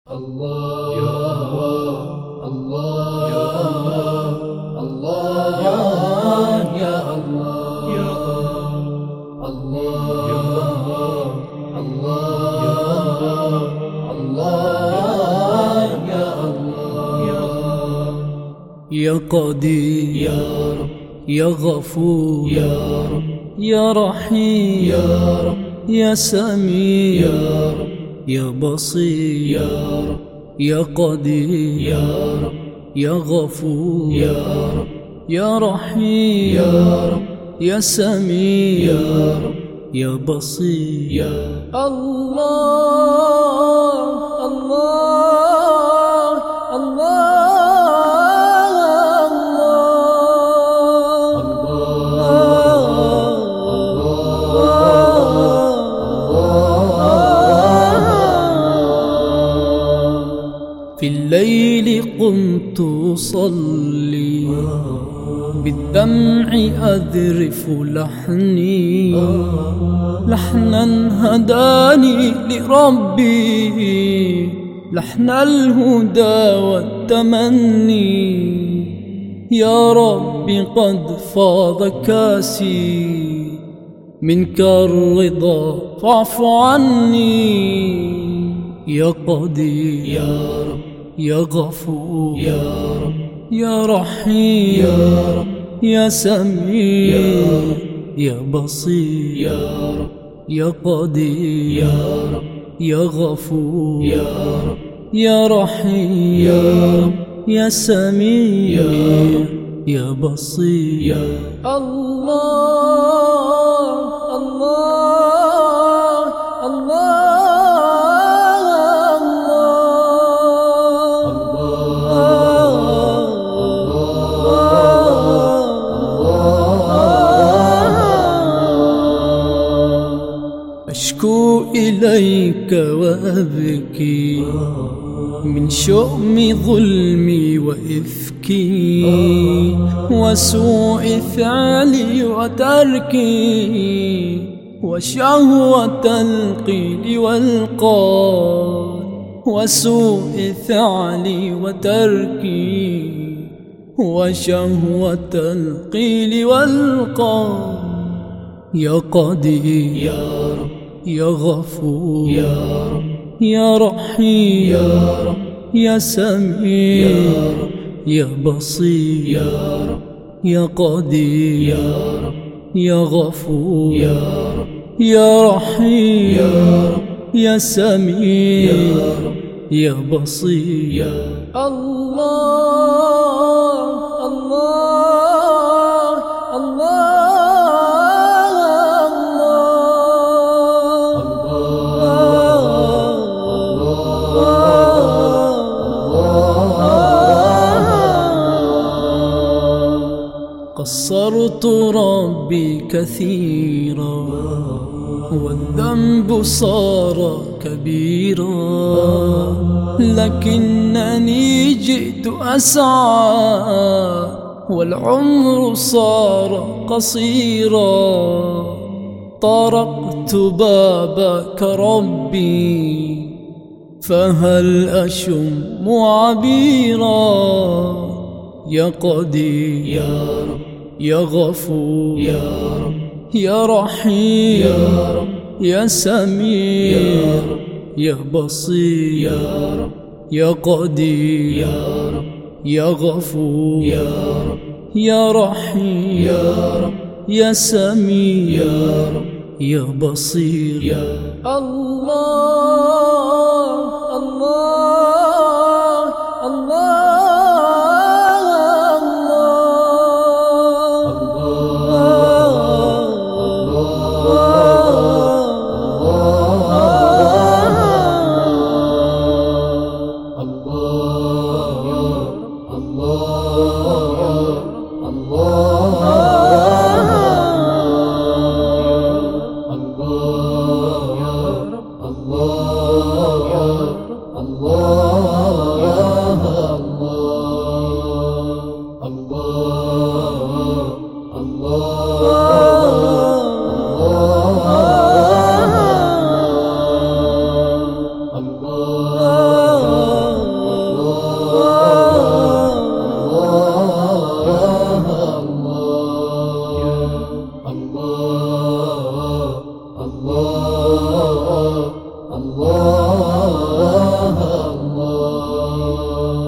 الله يا الله الله يا الله الله يا الله يا الله يا الله يا الله يا الله يا قدير يا رب يا غفور يا رب يا رحيم يا رب يا سميع يا رب يا بصير يا رب يا قدير يا رب يا غفور يا رب يا رحيم يا رب يا سميع يا رب يا بصير يا الله الله الله في الليل قمت أصلي بالدمع أذرف لحني لحنا هداني لربي لحن الهدى والتمني يا ربي قد فاض كاسي منك الرضا فاعف عني يا قدير يا رب يا غفور يا رب يا رحيم يا رب يا سميع يا رب يا بصير يا رب يا قدير يا رب يا غفور يا رب يا رحيم يا رب يا سميع يا يا بصير يا الله الله الله أشكو إليك وأبكي من شؤم ظلمي وإفكي وسوء فعلي وتركي وشهوة القيل والقال وسوء فعلي وتركي وشهوة القيل والقال يا قدير يا رب يا غفور يا رب يا رحيم يا رب يا سميع يا رب يا بصير يا رب يا قدير يا رب يا غفور يا رب يا رحيم يا رب يا سميع يا رب يا بصير يا الله الله الله قصرت ربي كثيرا والذنب صار كبيرا لكنني جئت أسعى والعمر صار قصيرا طرقت بابك ربي فهل أشم عبيرا يا قدير يا رب يا غفور يا رب يا رحيم يا رب يا سميع يا رب يا بصير يا رب يا قدير يا رب يا غفور يا رب يا رحيم يا رب يا سميع يا رب يا بصير يا الله الله الله الله الله الله الله